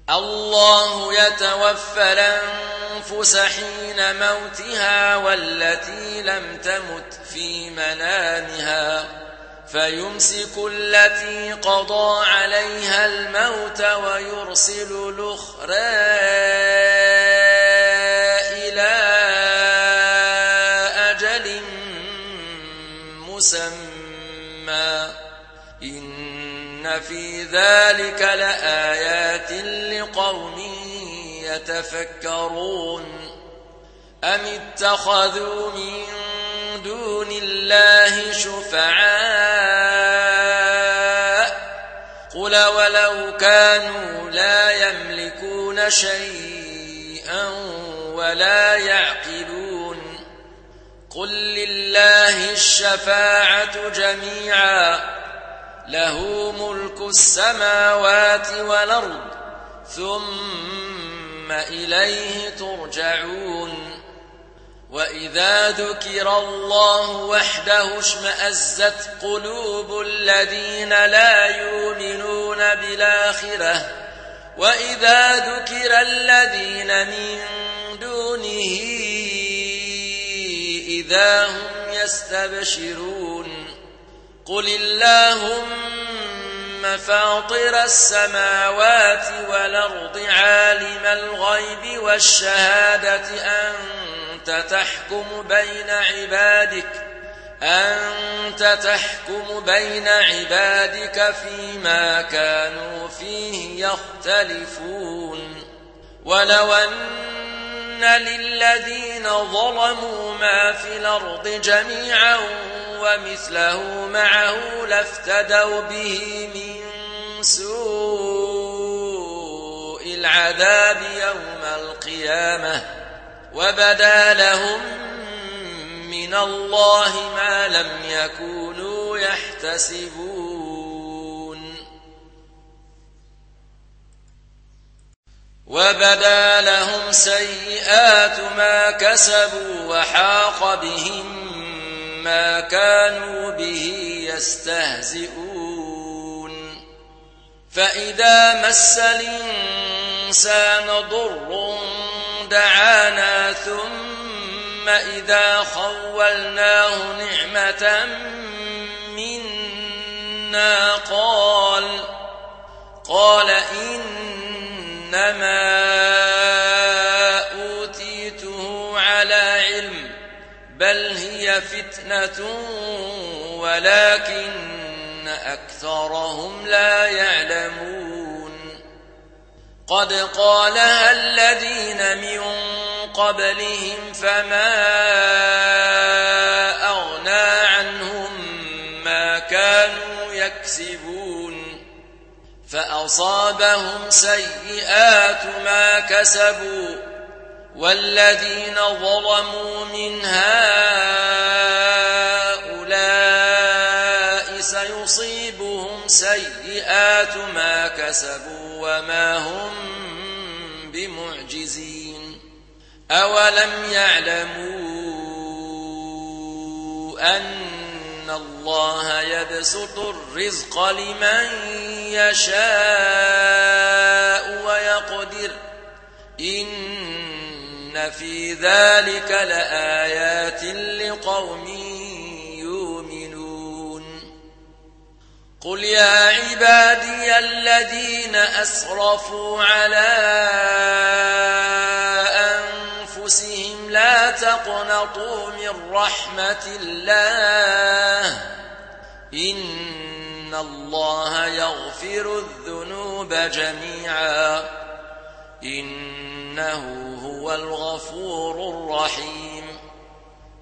الله يتوفى الأنفس حين موتها والتي لم تمت في منامها فيمسك التي قضى عليها الموت ويرسل الأخرى إلى أجل مسمى إن في ذلك لآيات لقوم يتفكرون أم اتخذوا من دون الله شفعاء قل ولو كانوا لا يملكون شيئا ولا يعقلون قل لله الشفاعة جميعا له ملك السماوات والأرض ثم إليه ترجعون وإذا ذكر الله وحده اشمأزت قلوب الذين لا يؤمنون بالآخرة وإذا ذكر الذين من دونه إذا هم يستبشرون قل اللهم فاطر السماوات والأرض عالم الغيب والشهادة أنت تحكم بين عبادك فيما كانوا فيه يختلفون ولو أن للذين ظلموا ما في الأرض جميعا ومثله معه لافتدوا به من سوء العذاب يوم القيامة وبدا لهم من الله ما لم يكونوا يحتسبون وبدا لهم سيئات ما كسبوا وحاق بهم ما كانوا به يستهزئون فإذا مس الإنسان ضر دعانا ثم إذا خولناه نعمة منا قال إنما أوتيته على علم بل هي فتنة ولكن أكثرهم لا يعلمون قد قالها الذين من قبلهم فما أغنى عنهم ما كانوا يكسبون فأصابهم سيئات ما كسبوا والذين ظلموا من هؤلاء سيصيبهم سيئات ما كسبوا وما هم بمعجزين أولم يعلموا أن الله يبسط الرزق لمن يشاء ويقدر إن في ذلك لآيات لقوم يؤمنون قل يا عبادي الذين أسرفوا على أنفسهم لا تقنطوا من رحمة الله إن الله يغفر الذنوب جميعا إنه هو الغفور الرحيم